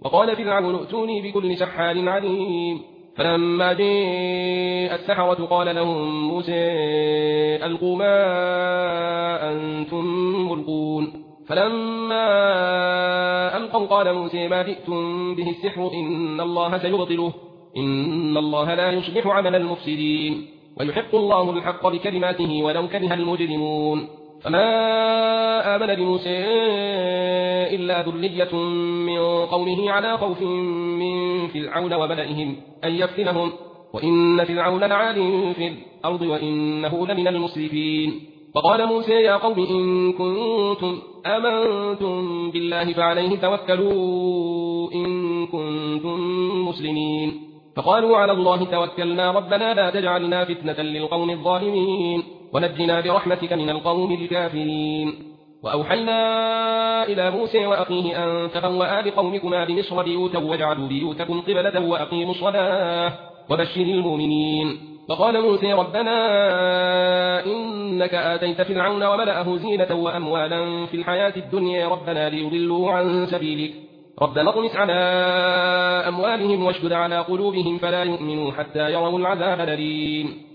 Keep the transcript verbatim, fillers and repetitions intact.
وقال فرعون ائتوني بكل سحار عليم. فلما جاء السحرة قال لهم موسى ألقوا ما أنتم ملقون. فلما ألقوا قال موسى ما جئتم به السحر إن الله سيبطله إن الله لا يصلح عمل المفسدين ويحق الله الحق بكلماته ولو كره المجرمون. فما آمن لموسى إلا ذرية من قومه على خوف من فرعون وملئهم أن يفتنهم وإن فرعون لعال في الأرض وإنه لمن المسرفين. فقال موسى يا قوم إن كنتم آمنتم بالله فعليه توكلوا إن كنتم مسلمين. فقالوا على الله توكلنا ربنا لا تجعلنا فتنة للقوم الظالمين ونجنا برحمتك من القوم الكافرين. وأوحينا إلى موسى وأخيه أن تبوأ لقومكما بمصر بيوتا واجعلوا بيوتكم قبلة وأقيموا الصلاة وبشر المؤمنين. فقال موسى ربنا إنك آتيت فرعون وملأه زينة وأموالا في الحياة الدنيا ربنا ليضلوا عن سبيلك ربنا اطمس على أموالهم واشدد على قلوبهم فلا يؤمنوا حتى يروا العذاب الأليم.